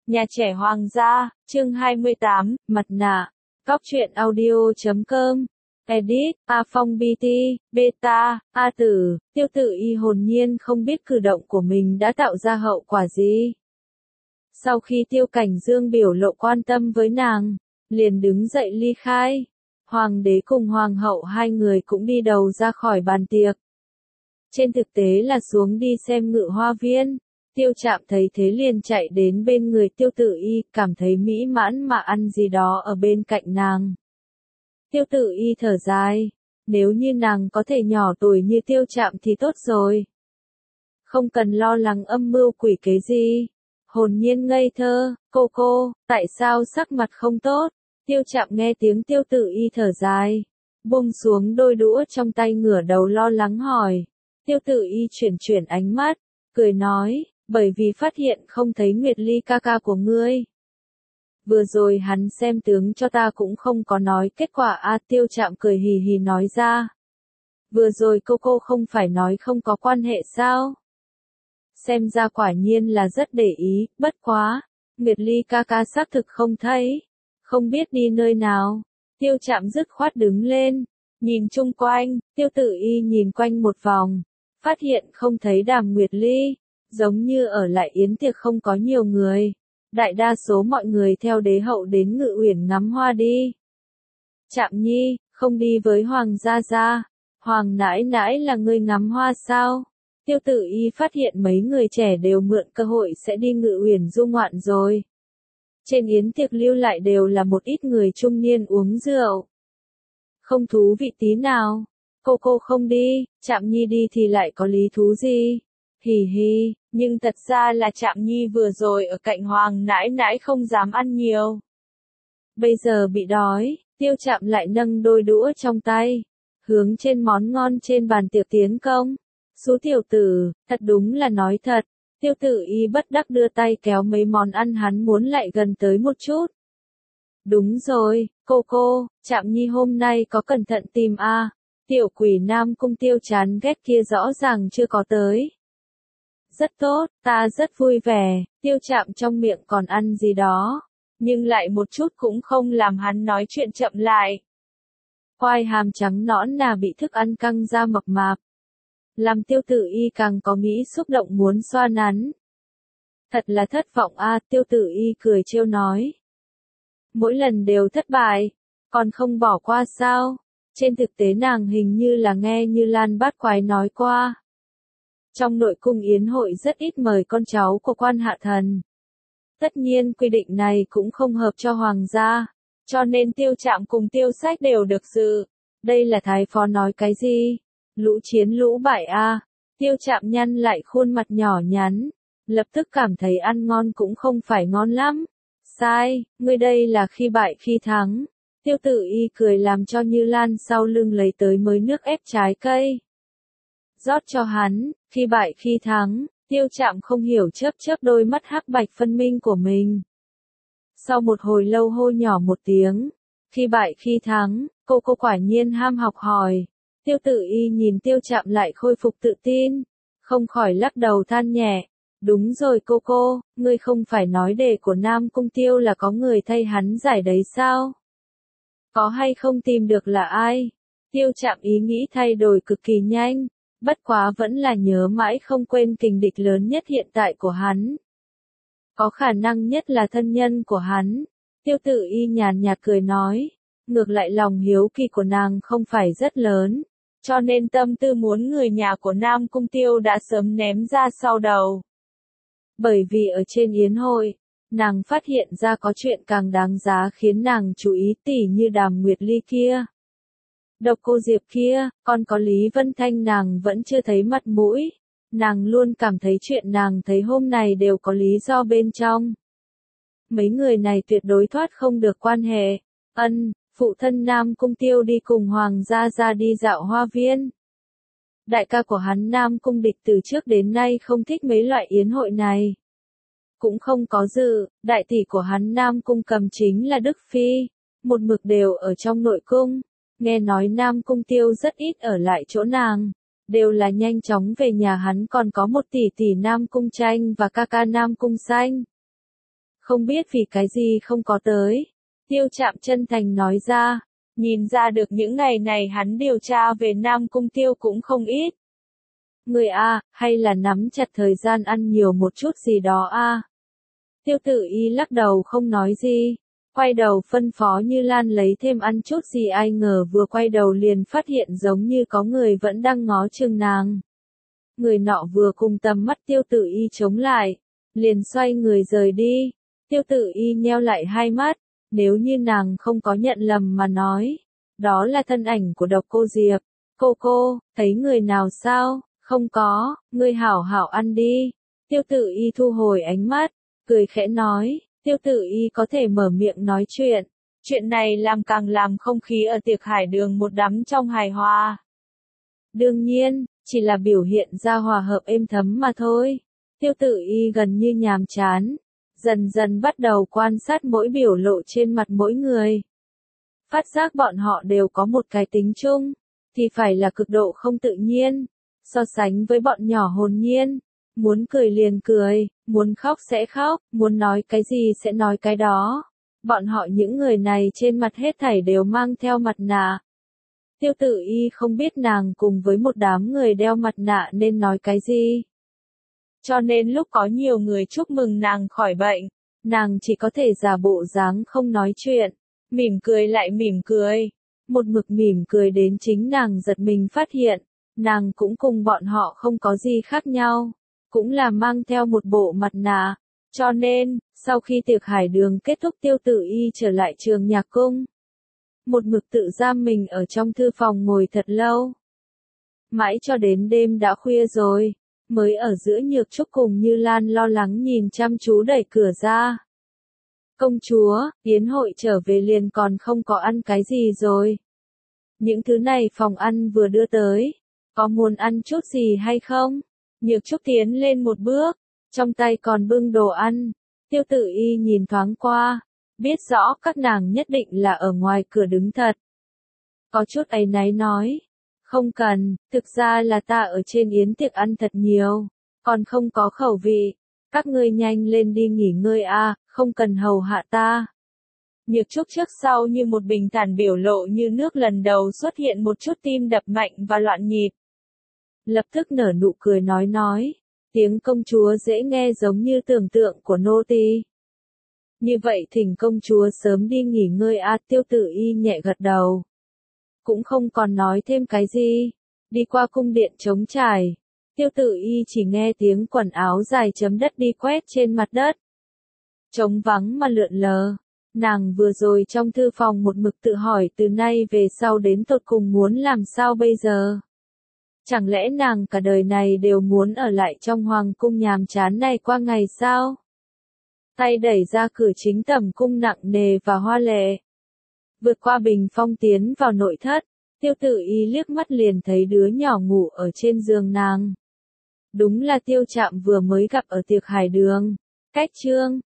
Nhà trẻ Hoàng gia, chương 28, mặt nạ. Góc truyện audio.com. Edit, A Phong BT, Beta, A Tử, Tiêu Tử Y hồn nhiên không biết cử động của mình đã tạo ra hậu quả gì. Sau khi Tiêu Cảnh Dương biểu lộ quan tâm với nàng, liền đứng dậy ly khai. Hoàng đế cùng hoàng hậu hai người cũng đi đầu ra khỏi bàn tiệc. Trên thực tế là xuống đi xem Ngự Hoa Viên. Tiêu Trạm thấy thế liền chạy đến bên người Tiêu Tử Y, cảm thấy mỹ mãn mà ăn gì đó ở bên cạnh nàng. Tiêu Tử Y thở dài, nếu như nàng có thể nhỏ tuổi như Tiêu Trạm thì tốt rồi. Không cần lo lắng âm mưu quỷ kế gì. Hồn nhiên ngây thơ, cô, tại sao sắc mặt không tốt? Tiêu Trạm nghe tiếng Tiêu Tử Y thở dài, buông xuống đôi đũa trong tay ngửa đầu lo lắng hỏi. Tiêu Tử Y chuyển ánh mắt, cười nói, bởi vì phát hiện không thấy Nguyệt Ly ca ca của ngươi. Vừa rồi hắn xem tướng cho ta cũng không có nói kết quả Tiêu Trạm cười hì hì nói ra. Vừa rồi cô không phải nói không có quan hệ sao? Xem ra quả nhiên là rất để ý, bất quá. Nguyệt Ly ca ca xác thực không thấy. Không biết đi nơi nào. Tiêu Trạm dứt khoát đứng lên. Nhìn chung quanh, Tiêu Tử Y nhìn quanh một vòng. Phát hiện không thấy Đàm Nguyệt Ly. Giống như ở lại yến tiệc không có nhiều người. Đại đa số mọi người theo đế hậu đến Ngự Uyển ngắm hoa đi. Trạm Nhi, không đi với Hoàng gia. Hoàng nãi nãi là người ngắm hoa sao? Tiêu Tử Y phát hiện mấy người trẻ đều mượn cơ hội sẽ đi Ngự Uyển du ngoạn rồi. Trên yến tiệc lưu lại đều là một ít người trung niên uống rượu. Không thú vị tí nào. Cô không đi, Trạm Nhi đi thì lại có lý thú gì? Hì hì, nhưng thật ra là Trạm Nhi vừa rồi ở cạnh Hoàng nãi nãi không dám ăn nhiều. Bây giờ bị đói, Tiêu Trạm lại nâng đôi đũa trong tay, hướng trên món ngon trên bàn tiệc tiến công. Số tiểu tử, thật đúng là nói thật. Tiêu Tử Y bất đắc đưa tay kéo mấy món ăn hắn muốn lại gần tới một chút. Đúng rồi, cô, Trạm Nhi hôm nay có cẩn thận tìm tiểu quỷ Nam Cung Tiêu chán ghét kia rõ ràng chưa có tới. Rất tốt, ta rất vui vẻ. Tiêu Trạm trong miệng còn ăn gì đó, nhưng lại một chút cũng không làm hắn nói chuyện chậm lại. Quai hàm trắng nõn nà bị thức ăn căng ra mập mạp, làm Tiêu Tử Y càng có nghĩ xúc động muốn xoa nắn. Thật là thất vọng Tiêu Tử Y cười trêu nói. Mỗi lần đều thất bại, còn không bỏ qua sao? Trên thực tế nàng hình như là nghe Như Lan Bát Quái nói qua. Trong nội cung yến hội rất ít mời con cháu của quan hạ thần. Tất nhiên quy định này cũng không hợp cho hoàng gia, cho nên Tiêu Trạm cùng Tiêu Sách đều được dự. Đây là thái phó nói cái gì? Lũ chiến lũ bại Tiêu Trạm nhăn lại khuôn mặt nhỏ nhắn, lập tức cảm thấy ăn ngon cũng không phải ngon lắm. Sai, ngươi đây là khi bại khi thắng. Tiêu Tử Y cười làm cho Như Lan sau lưng lấy tới mới nước ép trái cây. Rót cho hắn, khi bại khi thắng. Tiêu Trạm không hiểu chớp đôi mắt hắc bạch phân minh của mình. Sau một hồi lâu hô nhỏ một tiếng, khi bại khi thắng, cô quả nhiên ham học hỏi. Tiêu Tử Y nhìn Tiêu Trạm lại khôi phục tự tin, không khỏi lắc đầu than nhẹ. Đúng rồi cô, ngươi không phải nói đề của Nam Cung Tiêu là có người thay hắn giải đấy sao? Có hay không tìm được là ai? Tiêu Trạm ý nghĩ thay đổi cực kỳ nhanh, bất quá vẫn là nhớ mãi không quên kình địch lớn nhất hiện tại của hắn. Có khả năng nhất là thân nhân của hắn. Tiêu Tử Y nhàn nhạt cười nói, ngược lại lòng hiếu kỳ của nàng không phải rất lớn, cho nên tâm tư muốn người nhà của Nam Cung Tiêu đã sớm ném ra sau đầu. Bởi vì ở trên yến hội, nàng phát hiện ra có chuyện càng đáng giá khiến nàng chú ý tỉ như Đàm Nguyệt Ly kia. Độc Cô Diệp kia, còn có Lý Vân Thanh nàng vẫn chưa thấy mặt mũi. Nàng luôn cảm thấy chuyện nàng thấy hôm này đều có lý do bên trong. Mấy người này tuyệt đối thoát không được quan hệ. Phụ thân Nam Cung Tiêu đi cùng Hoàng gia ra đi dạo hoa viên. Đại ca của hắn Nam Cung Địch từ trước đến nay không thích mấy loại yến hội này. Cũng không có dự, đại tỷ của hắn Nam Cung Cầm chính là Đức Phi, một mực đều ở trong nội cung. Nghe nói Nam Cung Tiêu rất ít ở lại chỗ nàng, đều là nhanh chóng về nhà hắn, còn có một tỷ tỷ Nam Cung Tranh và ca ca Nam Cung Xanh. không biết vì cái gì không có tới. Tiêu Trạm chân thành nói ra, nhìn ra được những ngày này hắn điều tra về Nam Cung Tiêu cũng không ít. Người a, hay là nắm chặt thời gian ăn nhiều một chút gì đó a. Tiêu Tử Y lắc đầu không nói gì, quay đầu phân phó Như Lan lấy thêm ăn chút gì, ai ngờ vừa quay đầu liền phát hiện giống như có người vẫn đang ngó chừng nàng. Người nọ vừa cùng tầm mắt Tiêu Tử Y chống lại, liền xoay người rời đi. Tiêu Tử Y nheo lại hai mắt, nếu như nàng không có nhận lầm mà nói, đó là thân ảnh của Độc Cô Diệp. Cô, thấy người nào sao? Không có, ngươi hảo hảo ăn đi. Tiêu Tử Y thu hồi ánh mắt, cười khẽ nói, Tiêu Tử Y có thể mở miệng nói chuyện. Chuyện này càng làm không khí ở tiệc hải đường một đám trong hài hòa. Đương nhiên, chỉ là biểu hiện ra hòa hợp êm thấm mà thôi. Tiêu Tử Y gần như nhàm chán, dần dần bắt đầu quan sát mỗi biểu lộ trên mặt mỗi người. Phát giác bọn họ đều có một cái tính chung, thì phải là cực độ không tự nhiên. So sánh với bọn nhỏ hồn nhiên, muốn cười liền cười, muốn khóc sẽ khóc, muốn nói cái gì sẽ nói cái đó. Bọn họ những người này trên mặt hết thảy đều mang theo mặt nạ. Tiêu Tử Y không biết nàng cùng với một đám người đeo mặt nạ nên nói cái gì. Cho nên lúc có nhiều người chúc mừng nàng khỏi bệnh, nàng chỉ có thể giả bộ dáng không nói chuyện, mỉm cười lại mỉm cười. Một mực mỉm cười đến chính nàng giật mình phát hiện, nàng cũng cùng bọn họ không có gì khác nhau, cũng là mang theo một bộ mặt nạ. Cho nên, sau khi tiệc hải đường kết thúc, Tiêu Tử Y trở lại Trường Nhạc Cung. Một mực tự giam mình ở trong thư phòng ngồi thật lâu. Mãi cho đến đêm đã khuya rồi, mới ở giữa Nhược Trúc cùng Như Lan lo lắng nhìn chăm chú đẩy cửa ra. Công chúa, yến hội trở về liền còn không có ăn cái gì rồi. Những thứ này phòng ăn vừa đưa tới, có muốn ăn chút gì hay không? Nhược Trúc tiến lên một bước, trong tay còn bưng đồ ăn. Tiêu Tử Y nhìn thoáng qua, biết rõ các nàng nhất định là ở ngoài cửa đứng thật. Có chút áy náy nói, không cần, thực ra là ta ở trên yến tiệc ăn thật nhiều, còn không có khẩu vị. Các ngươi nhanh lên đi nghỉ ngơi a, không cần hầu hạ ta. Nhược Trúc trước sau như một bình thản biểu lộ như nước, lần đầu xuất hiện một chút tim đập mạnh và loạn nhịp. Lập tức nở nụ cười nói, tiếng công chúa dễ nghe giống như tưởng tượng của nô tỳ. Như vậy thỉnh công chúa sớm đi nghỉ ngơi a. Tiêu Tử Y nhẹ gật đầu, cũng không còn nói thêm cái gì. Đi qua cung điện trống trải, Tiêu Tử Y chỉ nghe tiếng quần áo dài chấm đất đi quét trên mặt đất. Trống vắng mà lượn lờ. Nàng vừa rồi trong thư phòng một mực tự hỏi từ nay về sau đến tột cùng muốn làm sao bây giờ. Chẳng lẽ nàng cả đời này đều muốn ở lại trong hoàng cung nhàm chán này qua ngày sao? Tay đẩy ra cửa chính tầm cung nặng nề và hoa lệ. Vượt qua bình phong tiến vào nội thất, Tiêu Tử Y liếc mắt liền thấy đứa nhỏ ngủ ở trên giường nàng. Đúng là Tiêu Trạm vừa mới gặp ở tiệc hải đường. Cách chương